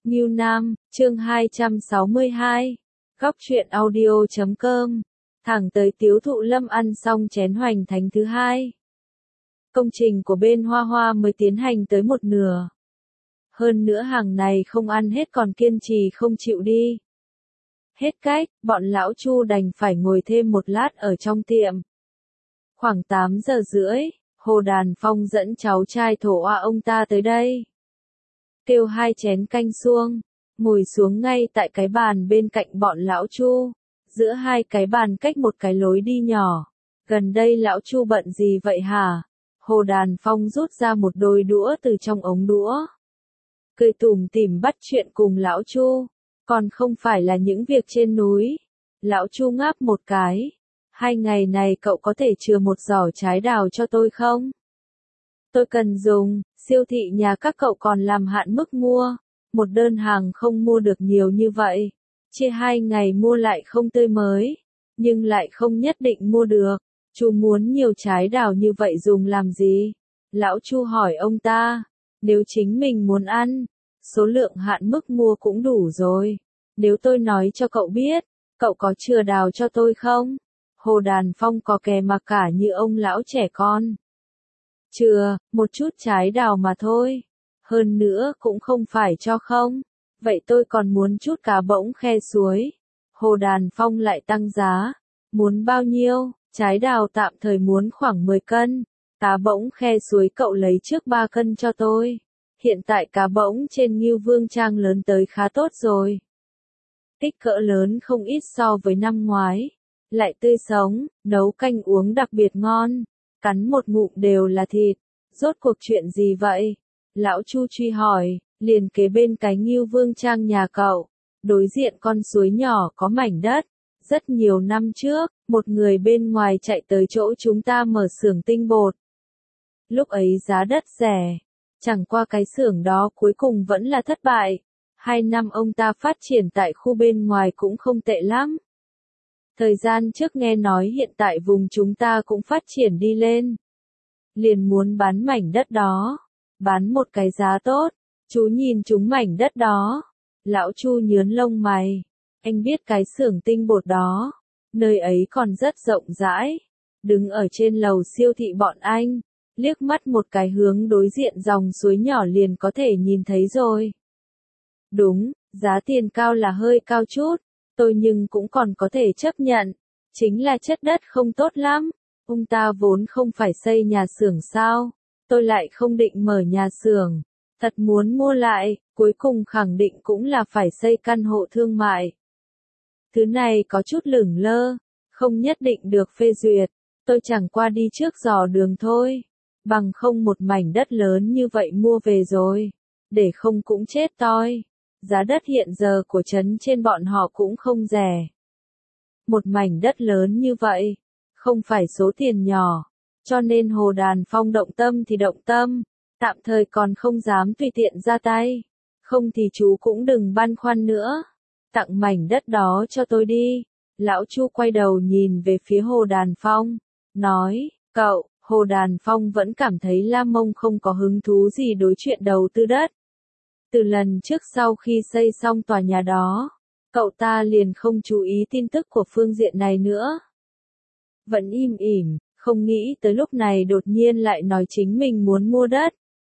Ngưu Nam, chương 262. Góc truyện audio.com. Thẳng tới Tiếu Thụ Lâm ăn xong chén hoành thánh thứ hai. Công trình của bên Hoa Hoa mới tiến hành tới một nửa. Hơn nữa hàng này không ăn hết còn kiên trì không chịu đi. Hết cách, bọn lão Chu đành phải ngồi thêm một lát ở trong tiệm. Khoảng 8 giờ rưỡi, Hồ Đàn Phong dẫn cháu trai Thổ Oa ông ta tới đây. Kêu 2 chén canh suông, ngồi xuống ngay tại cái bàn bên cạnh bọn lão Chu, giữa 2 cái bàn cách một cái lối đi nhỏ. Gần đây lão Chu bận gì vậy hả? Hồ Đàn Phong rút ra một đôi đũa từ trong ống đũa. Cười tủm tỉm bắt chuyện cùng lão Chu, còn không phải là những việc trên núi. Lão Chu ngáp một cái. 2 ngày này cậu có thể chừa một giỏ trái đào cho tôi không? Tôi cần dùng, siêu thị nhà các cậu còn làm hạn mức mua. Một đơn hàng không mua được nhiều như vậy. Chia 2 ngày mua lại không tươi mới. Nhưng lại không nhất định mua được. Chú muốn nhiều trái đào như vậy dùng làm gì? Lão Chu hỏi ông ta. Nếu chính mình muốn ăn, số lượng hạn mức mua cũng đủ rồi. Nếu tôi nói cho cậu biết, cậu có chừa đào cho tôi không? Hồ Đàn Phong có kè mà cả như ông lão trẻ con. Chừa, một chút trái đào mà thôi. Hơn nữa cũng không phải cho không. Vậy tôi còn muốn chút cá bỗng khe suối. Hồ Đàn Phong lại tăng giá. Muốn bao nhiêu? Trái đào tạm thời muốn khoảng 10 cân. Cá bỗng khe suối cậu lấy trước 3 cân cho tôi. Hiện tại cá bỗng trên Ngưu Vương Trang lớn tới khá tốt rồi. Kích cỡ lớn không ít so với năm ngoái. Lại tươi sống, nấu canh uống đặc biệt ngon. Cắn một ngụm đều là thịt. Rốt cuộc chuyện gì vậy? Lão Chu truy hỏi, liền kế bên cái Ngưu Vương Trang nhà cậu. Đối diện con suối nhỏ có mảnh đất. Rất nhiều năm trước, một người bên ngoài chạy tới chỗ chúng ta mở xưởng tinh bột. Lúc ấy giá đất rẻ. Chẳng qua cái xưởng đó cuối cùng vẫn là thất bại. 2 năm ông ta phát triển tại khu bên ngoài cũng không tệ lắm. Thời gian trước nghe nói hiện tại vùng chúng ta cũng phát triển đi lên. Liền muốn bán mảnh đất đó. Bán một cái giá tốt. Chú nhìn chúng mảnh đất đó. Lão Chu nhướn lông mày. Anh biết cái xưởng tinh bột đó. Nơi ấy còn rất rộng rãi. Đứng ở trên lầu siêu thị bọn anh. Liếc mắt một cái hướng đối diện dòng suối nhỏ liền có thể nhìn thấy rồi. Đúng, giá tiền cao là hơi cao chút. Tôi nhưng cũng còn có thể chấp nhận. Chính là chất đất không tốt lắm. Ông ta vốn không phải xây nhà xưởng sao. Tôi lại không định mở nhà xưởng. Thật muốn mua lại, cuối cùng khẳng định cũng là phải xây căn hộ thương mại. Thứ này có chút lửng lơ. Không nhất định được phê duyệt. Tôi chẳng qua đi trước dò đường thôi. Bằng không một mảnh đất lớn như vậy mua về rồi. Để không cũng chết toi. Giá đất hiện giờ của trấn trên bọn họ cũng không rẻ. Một mảnh đất lớn như vậy, không phải số tiền nhỏ. Cho nên Hồ Đàn Phong động tâm thì động tâm. Tạm thời còn không dám tùy tiện ra tay. Không thì chú cũng đừng băn khoăn nữa. Tặng mảnh đất đó cho tôi đi. Lão Chu quay đầu nhìn về phía Hồ Đàn Phong. Nói, cậu. Hồ Đàn Phong vẫn cảm thấy La Mông không có hứng thú gì đối chuyện đầu tư đất. Từ lần trước sau khi xây xong tòa nhà đó, cậu ta liền không chú ý tin tức của phương diện này nữa. Vẫn im ỉm, không nghĩ tới lúc này đột nhiên lại nói chính mình muốn mua đất.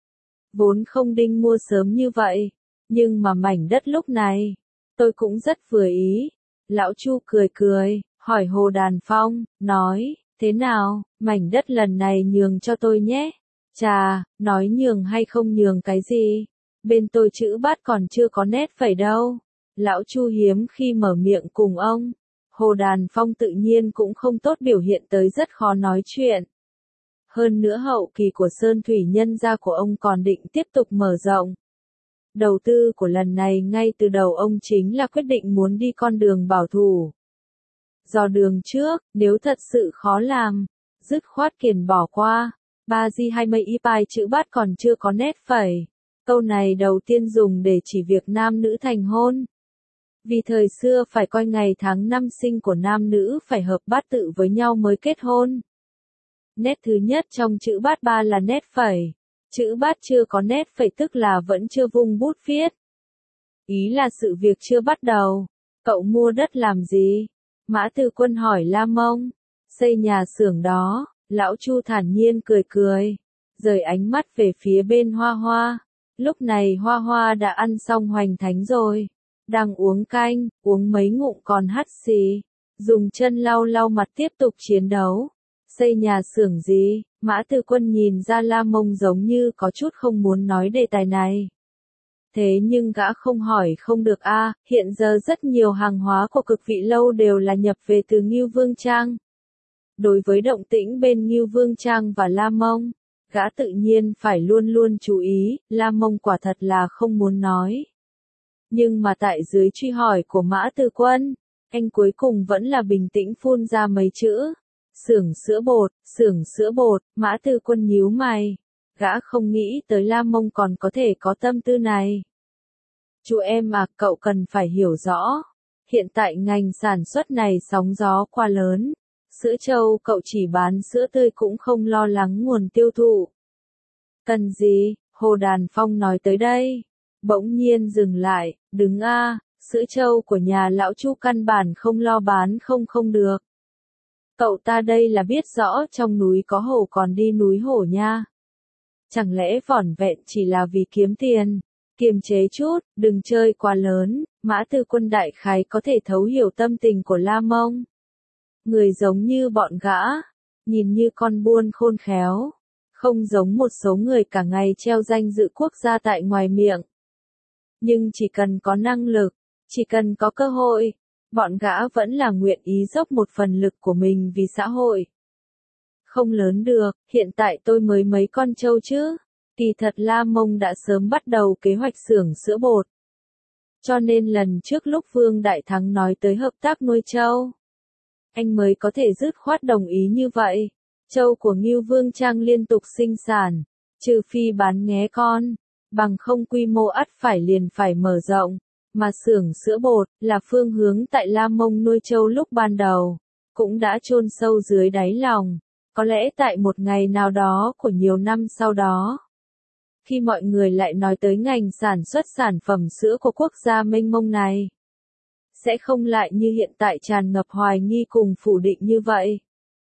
Vốn không định mua sớm như vậy, nhưng mà mảnh đất lúc này, tôi cũng rất vừa ý. Lão Chu cười cười, hỏi Hồ Đàn Phong, nói, thế nào, mảnh đất lần này nhường cho tôi nhé. Chà, nói nhường hay không nhường cái gì? Bên tôi chữ bát còn chưa có nét phẩy đâu. Lão Chu hiếm khi mở miệng cùng ông. Hồ Đàn Phong tự nhiên cũng không tốt biểu hiện tới rất khó nói chuyện. Hơn nữa hậu kỳ của Sơn Thủy nhân gia của ông còn định tiếp tục mở rộng. Đầu tư của lần này ngay từ đầu ông chính là quyết định muốn đi con đường bảo thủ. Dò đường trước, nếu thật sự khó làm, dứt khoát kiền bỏ qua. Ba di hay mây y pai chữ bát còn chưa có nét phẩy. Câu này đầu tiên dùng để chỉ việc nam nữ thành hôn. Vì thời xưa phải coi ngày tháng năm sinh của nam nữ phải hợp bát tự với nhau mới kết hôn. Nét thứ nhất trong chữ bát ba là nét phẩy. Chữ bát chưa có nét phẩy tức là vẫn chưa vung bút viết. Ý là sự việc chưa bắt đầu. Cậu mua đất làm gì? Mã Tư Quân hỏi La Mông. Xây nhà xưởng đó, lão Chu thản nhiên cười cười, rời ánh mắt về phía bên Hoa Hoa. Lúc này Hoa Hoa đã ăn xong hoành thánh rồi, đang uống canh, uống mấy ngụm còn hắt xì, dùng chân lau lau mặt tiếp tục chiến đấu. Xây nhà xưởng gì? Mã Tư Quân nhìn ra La Mông giống như có chút không muốn nói đề tài này. Thế nhưng gã không hỏi không được a, hiện giờ rất nhiều hàng hóa của Cực Vị Lâu đều là nhập về từ Ngưu Vương Trang. Đối với động tĩnh bên Ngưu Vương Trang và La Mông, gã tự nhiên phải luôn luôn chú ý, La Mông quả thật là không muốn nói. Nhưng mà tại dưới truy hỏi của Mã Tư Quân, anh cuối cùng vẫn là bình tĩnh phun ra mấy chữ. Xưởng sữa bột, Mã Tư Quân nhíu mày. Gã không nghĩ tới La Mông còn có thể có tâm tư này. Chú em à, cậu cần phải hiểu rõ. Hiện tại ngành sản xuất này sóng gió quá lớn. Sữa trâu cậu chỉ bán sữa tươi cũng không lo lắng nguồn tiêu thụ. Cần gì? Hồ Đàn Phong nói tới đây. Bỗng nhiên dừng lại, đứng a, sữa trâu của nhà lão Chu căn bản không lo bán không được. Cậu ta đây là biết rõ trong núi có hổ còn đi núi hổ nha. Chẳng lẽ vỏn vẹn chỉ là vì kiếm tiền? Kiềm chế chút, đừng chơi quá lớn. Mã Tư Quân đại khái có thể thấu hiểu tâm tình của La Mông. Người giống như bọn gã, nhìn như con buôn khôn khéo, không giống một số người cả ngày treo danh dự quốc gia tại ngoài miệng. Nhưng chỉ cần có năng lực, chỉ cần có cơ hội, bọn gã vẫn là nguyện ý dốc một phần lực của mình vì xã hội. Không lớn được, hiện tại tôi mới mấy con trâu chứ. Kỳ thật La Mông đã sớm bắt đầu kế hoạch xưởng sữa bột. Cho nên lần trước lúc Vương Đại Thắng nói tới hợp tác nuôi trâu, anh mới có thể dứt khoát đồng ý như vậy. Trâu của Ngưu Vương Trang liên tục sinh sản, trừ phi bán nghé con, bằng không quy mô ắt phải mở rộng. Mà xưởng sữa bột là phương hướng tại La Mông nuôi trâu lúc ban đầu, cũng đã chôn sâu dưới đáy lòng. Có lẽ tại một ngày nào đó của nhiều năm sau đó, khi mọi người lại nói tới ngành sản xuất sản phẩm sữa của quốc gia mênh mông này, sẽ không lại như hiện tại tràn ngập hoài nghi cùng phủ định như vậy.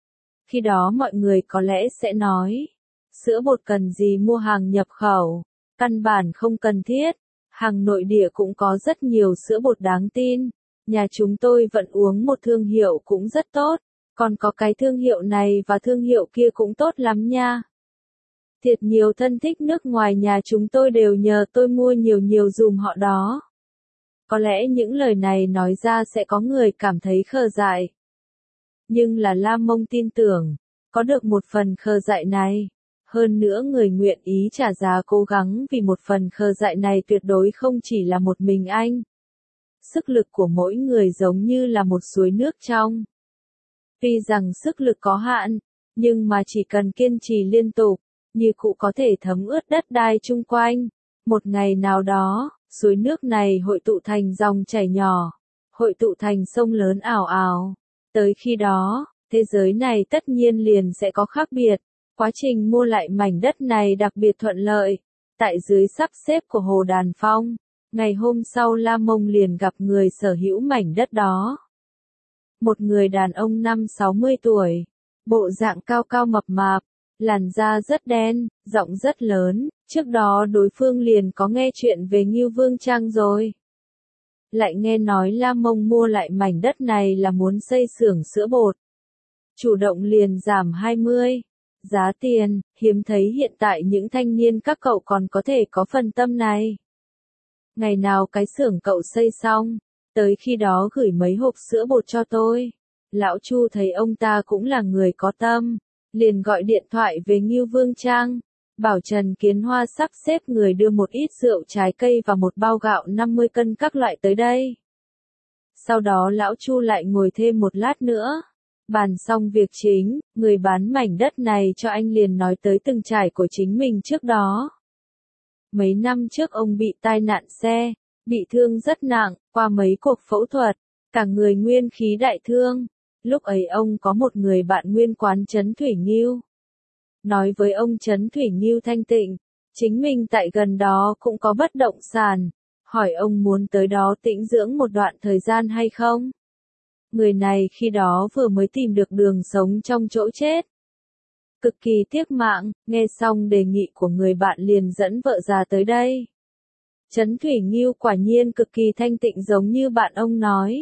Khi đó mọi người có lẽ sẽ nói, sữa bột cần gì mua hàng nhập khẩu, căn bản không cần thiết, hàng nội địa cũng có rất nhiều sữa bột đáng tin, nhà chúng tôi vẫn uống một thương hiệu cũng rất tốt, còn có cái thương hiệu này và thương hiệu kia cũng tốt lắm nha. Thiệt nhiều thân thích nước ngoài nhà chúng tôi đều nhờ tôi mua nhiều dùm họ đó. Có lẽ những lời này nói ra sẽ có người cảm thấy khờ dại. Nhưng là La Mông tin tưởng, có được một phần khờ dại này. Hơn nữa người nguyện ý trả giá cố gắng vì một phần khờ dại này tuyệt đối không chỉ là một mình anh. Sức lực của mỗi người giống như là một suối nước trong. Tuy rằng sức lực có hạn, nhưng mà chỉ cần kiên trì liên tục, như cụ có thể thấm ướt đất đai chung quanh. Một ngày nào đó, suối nước này hội tụ thành dòng chảy nhỏ, hội tụ thành sông lớn ảo ảo. Tới khi đó, thế giới này tất nhiên liền sẽ có khác biệt. Quá trình mua lại mảnh đất này đặc biệt thuận lợi. Tại dưới sắp xếp của Hồ Đàn Phong, ngày hôm sau La Mông liền gặp người sở hữu mảnh đất đó. Một người đàn ông 50-60 tuổi, bộ dạng cao cao mập mạp, làn da rất đen, giọng rất lớn, trước đó đối phương liền có nghe chuyện về Ngưu Vương Trang rồi. Lại nghe nói La Mông mua lại mảnh đất này là muốn xây xưởng sữa bột. Chủ động liền giảm 20. Giá tiền, hiếm thấy hiện tại những thanh niên các cậu còn có thể có phần tâm này. Ngày nào cái xưởng cậu xây xong, tới khi đó gửi mấy hộp sữa bột cho tôi. Lão Chu thấy ông ta cũng là người có tâm, liền gọi điện thoại về Ngưu Vương Trang, bảo Trần Kiến Hoa sắp xếp người đưa một ít rượu trái cây và một bao gạo 50 cân các loại tới đây. Sau đó lão Chu lại ngồi thêm một lát nữa. Bàn xong việc chính, người bán mảnh đất này cho anh liền nói tới từng trải của chính mình trước đó. Mấy năm trước ông bị tai nạn xe, bị thương rất nặng, qua mấy cuộc phẫu thuật, cả người nguyên khí đại thương. Lúc ấy ông có một người bạn nguyên quán Trấn Thủy Nghiêu. Nói với ông Trấn Thủy Nghiêu thanh tịnh, chính mình tại gần đó cũng có bất động sản, hỏi ông muốn tới đó tĩnh dưỡng một đoạn thời gian hay không. Người này khi đó vừa mới tìm được đường sống trong chỗ chết. Cực kỳ tiếc mạng, nghe xong đề nghị của người bạn liền dẫn vợ già tới đây. Trấn Thủy Nghiêu quả nhiên cực kỳ thanh tịnh giống như bạn ông nói.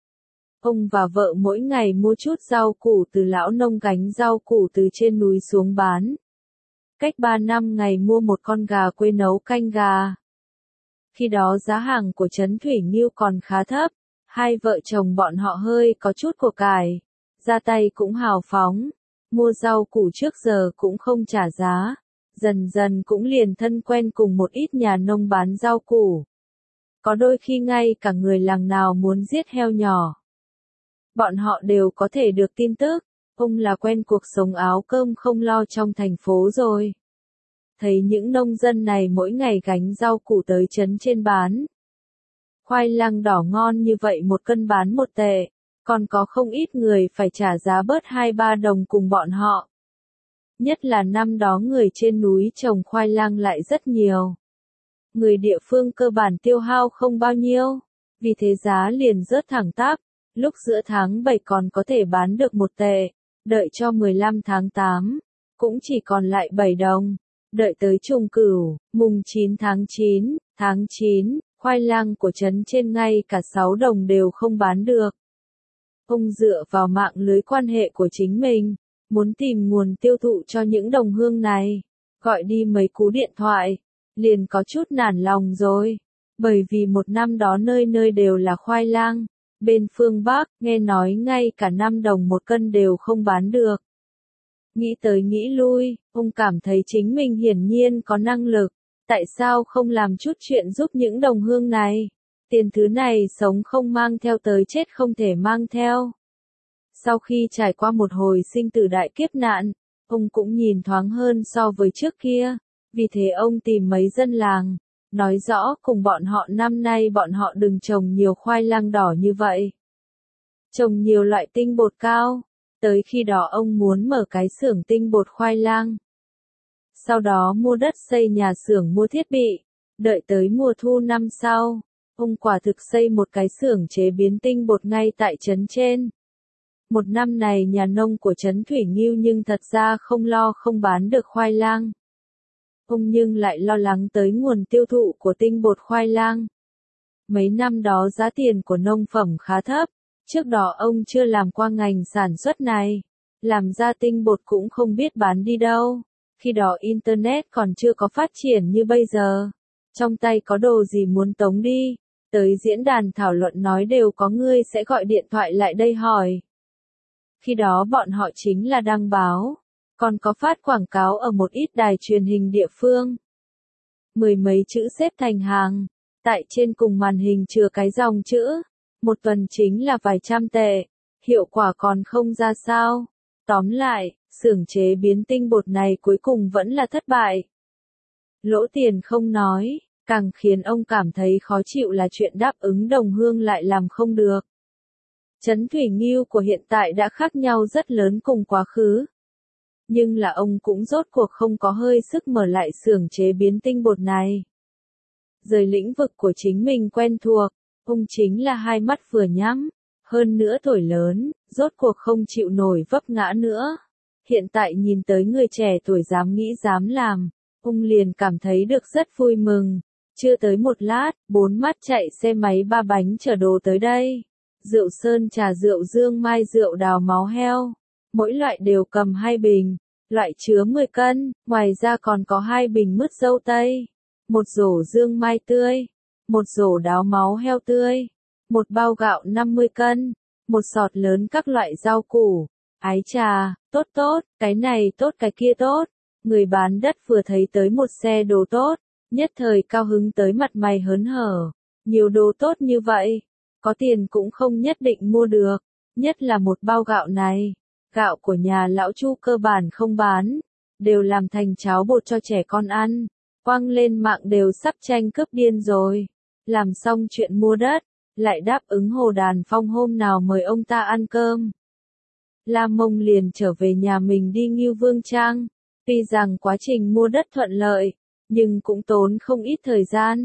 Ông và vợ mỗi ngày mua chút rau củ từ lão nông gánh rau củ từ trên núi xuống bán. Cách 3 năm ngày mua một con gà quê nấu canh gà. Khi đó giá hàng của Trấn Thủy Nghiêu còn khá thấp, hai vợ chồng bọn họ hơi có chút của cải, ra tay cũng hào phóng, mua rau củ trước giờ cũng không trả giá, dần dần cũng liền thân quen cùng một ít nhà nông bán rau củ. Có đôi khi ngay cả người làng nào muốn giết heo nhỏ, bọn họ đều có thể được tin tức, ông là quen cuộc sống áo cơm không lo trong thành phố rồi. Thấy những nông dân này mỗi ngày gánh rau củ tới trấn trên bán. Khoai lang đỏ ngon như vậy một cân bán 1 tệ, còn có không ít người phải trả giá bớt 2-3 đồng cùng bọn họ. Nhất là năm đó người trên núi trồng khoai lang lại rất nhiều. Người địa phương cơ bản tiêu hao không bao nhiêu, vì thế giá liền rớt thẳng tắp, lúc giữa tháng 7 còn có thể bán được 1 tệ, đợi cho 15 tháng 8, cũng chỉ còn lại 7 đồng. Đợi tới Trùng Cửu, mùng 9 tháng 9, khoai lang của trấn trên ngay cả 6 đồng đều không bán được. Ông dựa vào mạng lưới quan hệ của chính mình, muốn tìm nguồn tiêu thụ cho những đồng hương này, gọi đi mấy cú điện thoại, liền có chút nản lòng rồi, bởi vì một năm đó nơi nơi đều là khoai lang, bên phương Bắc, nghe nói ngay cả 5 đồng một cân đều không bán được. Nghĩ tới nghĩ lui, ông cảm thấy chính mình hiển nhiên có năng lực, tại sao không làm chút chuyện giúp những đồng hương này? Tiền thứ này sống không mang theo tới chết không thể mang theo. Sau khi trải qua một hồi sinh tử đại kiếp nạn, ông cũng nhìn thoáng hơn so với trước kia, vì thế ông tìm mấy dân làng, nói rõ cùng bọn họ năm nay bọn họ đừng trồng nhiều khoai lang đỏ như vậy. Trồng nhiều loại tinh bột cao. Tới khi đó ông muốn mở cái xưởng tinh bột khoai lang. Sau đó mua đất xây nhà xưởng mua thiết bị. Đợi tới mùa thu năm sau, ông quả thực xây một cái xưởng chế biến tinh bột ngay tại trấn trên. Một năm này nhà nông của trấn Thủy Nghiêu nhưng thật ra không lo không bán được khoai lang. Ông nhưng lại lo lắng tới nguồn tiêu thụ của tinh bột khoai lang. Mấy năm đó giá tiền của nông phẩm khá thấp. Trước đó ông chưa làm qua ngành sản xuất này, làm ra tinh bột cũng không biết bán đi đâu. Khi đó Internet còn chưa có phát triển như bây giờ. Trong tay có đồ gì muốn tống đi, tới diễn đàn thảo luận nói đều có người sẽ gọi điện thoại lại đây hỏi. Khi đó bọn họ chính là đăng báo, còn có phát quảng cáo ở một ít đài truyền hình địa phương. 10 mấy chữ xếp thành hàng, tại trên cùng màn hình chừa cái dòng chữ. Một tuần chính là vài trăm tệ, hiệu quả còn không ra sao. Tóm lại, xưởng chế biến tinh bột này cuối cùng vẫn là thất bại. Lỗ tiền không nói, càng khiến ông cảm thấy khó chịu là chuyện đáp ứng đồng hương lại làm không được. Trấn Thủy Nghiêu của hiện tại đã khác nhau rất lớn cùng quá khứ. Nhưng là ông cũng rốt cuộc không có hơi sức mở lại xưởng chế biến tinh bột này. Rời lĩnh vực của chính mình quen thuộc. Ông chính là hai mắt vừa nhắm, hơn nữa tuổi lớn, rốt cuộc không chịu nổi vấp ngã nữa. Hiện tại nhìn tới người trẻ tuổi dám nghĩ dám làm, ông liền cảm thấy được rất vui mừng. Chưa tới một lát, 4 mắt chạy xe máy 3 bánh chở đồ tới đây. Rượu sơn trà rượu dương mai rượu đào máu heo. Mỗi loại đều cầm 2 bình, loại chứa 10 cân, ngoài ra còn có 2 bình mứt dâu tây, một rổ dương mai tươi. Một rổ đáo máu heo tươi, một bao gạo 50 cân, một sọt lớn các loại rau củ. Ái chà, tốt tốt, cái này tốt cái kia tốt. Người bán đất vừa thấy tới một xe đồ tốt, nhất thời cao hứng tới mặt mày hớn hở. Nhiều đồ tốt như vậy, có tiền cũng không nhất định mua được, nhất là một bao gạo này. Gạo của nhà lão Chu cơ bản không bán, đều làm thành cháo bột cho trẻ con ăn. Quăng lên mạng đều sắp tranh cướp điên rồi. Làm xong chuyện mua đất, lại đáp ứng Hồ Đàn Phong hôm nào mời ông ta ăn cơm. La Mông liền trở về nhà mình đi Ngưu Vương Trang. Tuy rằng quá trình mua đất thuận lợi, nhưng cũng tốn không ít thời gian.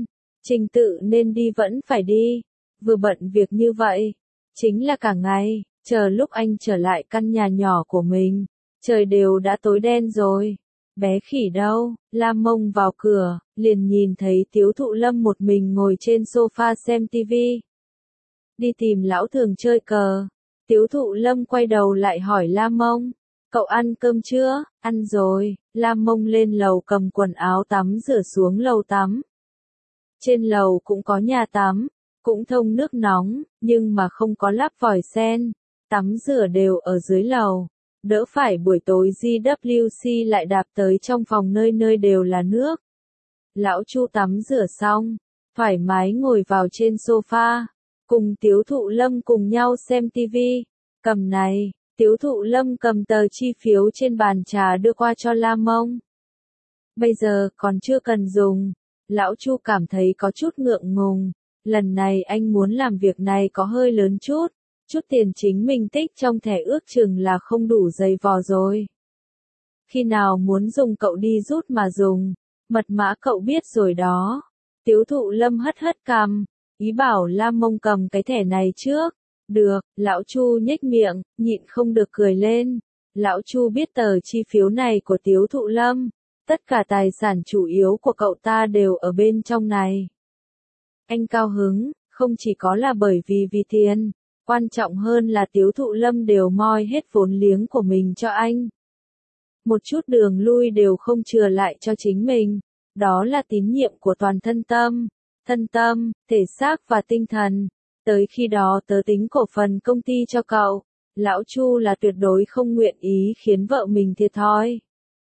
Trình tự nên đi vẫn phải đi, vừa bận việc như vậy, chính là cả ngày, chờ lúc anh trở lại căn nhà nhỏ của mình, trời đều đã tối đen rồi. Bé khỉ đâu? Lam Mông vào cửa, liền nhìn thấy Tiếu Thụ Lâm một mình ngồi trên sofa xem tivi. Đi tìm lão thường chơi cờ. Tiếu Thụ Lâm quay đầu lại hỏi Lam Mông, cậu ăn cơm chưa? Ăn rồi. Lam Mông lên lầu cầm quần áo tắm rửa xuống lầu tắm. Trên lầu cũng có nhà tắm, cũng thông nước nóng, nhưng mà không có lắp vòi sen, tắm rửa đều ở dưới lầu. Đỡ phải buổi tối GWC lại đạp tới trong phòng nơi nơi đều là nước. Lão Chu tắm rửa xong, thoải mái ngồi vào trên sofa, cùng Tiếu Thụ Lâm cùng nhau xem tivi. Cầm này, Tiếu Thụ Lâm cầm tờ chi phiếu trên bàn trà đưa qua cho Lam Mông. Bây giờ còn chưa cần dùng. Lão Chu cảm thấy có chút ngượng ngùng. Lần này anh muốn làm việc này có hơi lớn chút. Chút tiền chính mình tích trong thẻ ước chừng là không đủ dày vò rồi. Khi nào muốn dùng cậu đi rút mà dùng. Mật mã cậu biết rồi đó. Tiếu Thụ Lâm hất hất cằm, ý bảo Lam Mông cầm cái thẻ này trước. Được, lão Chu nhếch miệng, nhịn không được cười lên. Lão Chu biết tờ chi phiếu này của Tiếu Thụ Lâm. Tất cả tài sản chủ yếu của cậu ta đều ở bên trong này. Anh cao hứng, không chỉ có là bởi vì tiền. Quan trọng hơn là Tiếu Thụ Lâm đều moi hết vốn liếng của mình cho anh. Một chút đường lui đều không chừa lại cho chính mình. Đó là tín nhiệm của toàn thân tâm, thể xác và tinh thần. Tới khi đó tớ tính cổ phần công ty cho cậu. Lão Chu là tuyệt đối không nguyện ý khiến vợ mình thiệt thòi.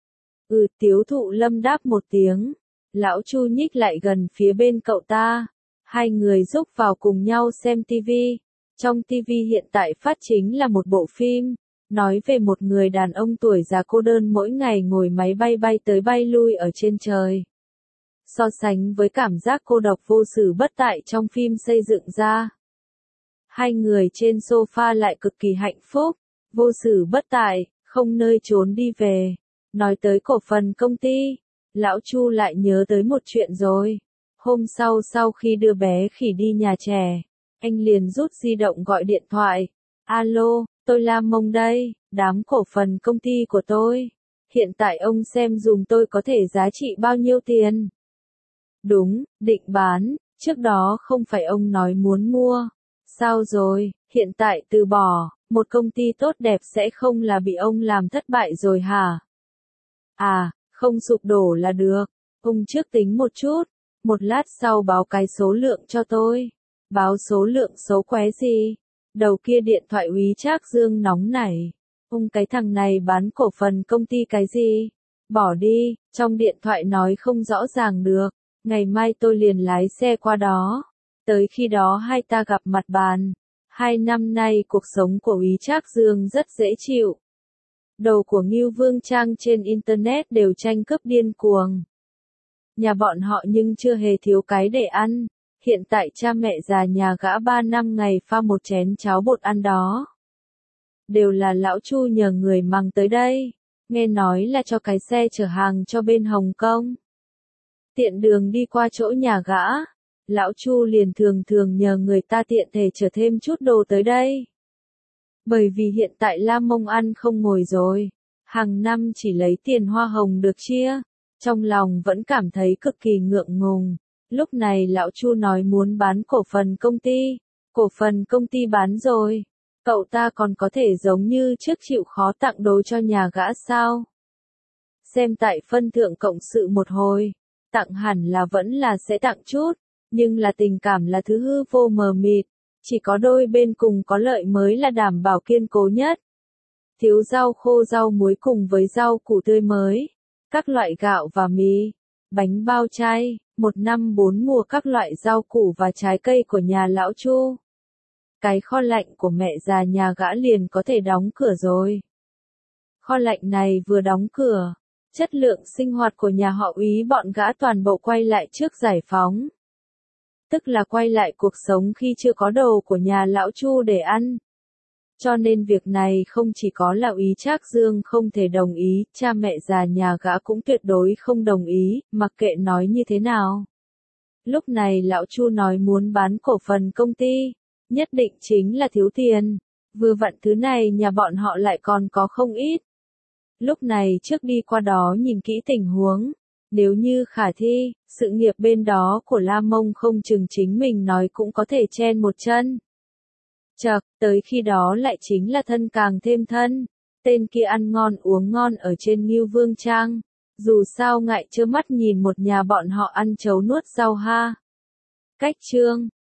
Tiếu Thụ Lâm đáp một tiếng. Lão Chu nhích lại gần phía bên cậu ta. Hai người rúc vào cùng nhau xem tivi. Trong TV hiện tại phát chính là một bộ phim, nói về một người đàn ông tuổi già cô đơn mỗi ngày ngồi máy bay bay tới bay lui ở trên trời. So sánh với cảm giác cô độc vô xử bất tại trong phim xây dựng ra. Hai người trên sofa lại cực kỳ hạnh phúc, vô xử bất tại, không nơi trốn đi về. Nói tới cổ phần công ty, lão Chu lại nhớ tới một chuyện rồi. Hôm sau khi đưa bé khỉ đi nhà trẻ, anh liền rút di động gọi điện thoại. Alo, tôi Lam Mông đây, đám cổ phần công ty của tôi. Hiện tại ông xem dùm tôi có thể giá trị bao nhiêu tiền? Đúng, định bán, trước đó không phải ông nói muốn mua. Sao rồi, hiện tại từ bỏ, một công ty tốt đẹp sẽ không là bị ông làm thất bại rồi hả? À, không sụp đổ là được, ông trước tính một chút, một lát sau báo cái số lượng cho tôi. Báo số lượng xấu qué gì? Đầu kia điện thoại úy Trác Dương nóng nảy. Ông cái thằng này bán cổ phần công ty cái gì? Bỏ đi, trong điện thoại nói không rõ ràng được. Ngày mai tôi liền lái xe qua đó. Tới khi đó hai ta gặp mặt bàn. 2 năm nay cuộc sống của úy Trác Dương rất dễ chịu. Đầu của Ngưu Vương Trang trên Internet đều tranh cướp điên cuồng. Nhà bọn họ nhưng chưa hề thiếu cái để ăn. Hiện tại cha mẹ già nhà gã 3 năm ngày pha một chén cháo bột ăn đó. Đều là lão Chu nhờ người mang tới đây. Nghe nói là cho cái xe chở hàng cho bên Hồng Kông. Tiện đường đi qua chỗ nhà gã. Lão Chu liền thường nhờ người ta tiện thể chở thêm chút đồ tới đây. Bởi vì hiện tại Lam Mông ăn không ngồi rồi. Hàng năm chỉ lấy tiền hoa hồng được chia. Trong lòng vẫn cảm thấy cực kỳ ngượng ngùng. Lúc này lão Chu nói muốn bán cổ phần công ty. Cổ phần công ty bán rồi. Cậu ta còn có thể giống như trước chịu khó tặng đồ cho nhà gã sao? Xem tại phân thượng cộng sự một hồi. Tặng hẳn là vẫn là sẽ tặng chút. Nhưng là tình cảm là thứ hư vô mờ mịt. Chỉ có đôi bên cùng có lợi mới là đảm bảo kiên cố nhất. Thiếu rau khô rau muối cùng với rau củ tươi mới. Các loại gạo và mì. Bánh bao chay. 1 năm 4 mùa các loại rau củ và trái cây của nhà lão Chu. Cái kho lạnh của mẹ già nhà gã liền có thể đóng cửa rồi. Kho lạnh này vừa đóng cửa, chất lượng sinh hoạt của nhà họ úy bọn gã toàn bộ quay lại trước giải phóng. Tức là quay lại cuộc sống khi chưa có đồ của nhà lão Chu để ăn. Cho nên việc này không chỉ có là úy Trác Dương không thể đồng ý, cha mẹ già nhà gã cũng tuyệt đối không đồng ý, mặc kệ nói như thế nào. Lúc này lão Chu nói muốn bán cổ phần công ty, nhất định chính là thiếu tiền, vừa vặn thứ này nhà bọn họ lại còn có không ít. Lúc này trước đi qua đó nhìn kỹ tình huống, nếu như khả thi, sự nghiệp bên đó của La Mông không chừng chính mình nói cũng có thể chen một chân. Chậc, tới khi đó lại chính là thân càng thêm thân, tên kia ăn ngon uống ngon ở trên Ngưu Vương Trang, dù sao ngại trơ mắt nhìn một nhà bọn họ ăn chấu nuốt rau ha. Cách chương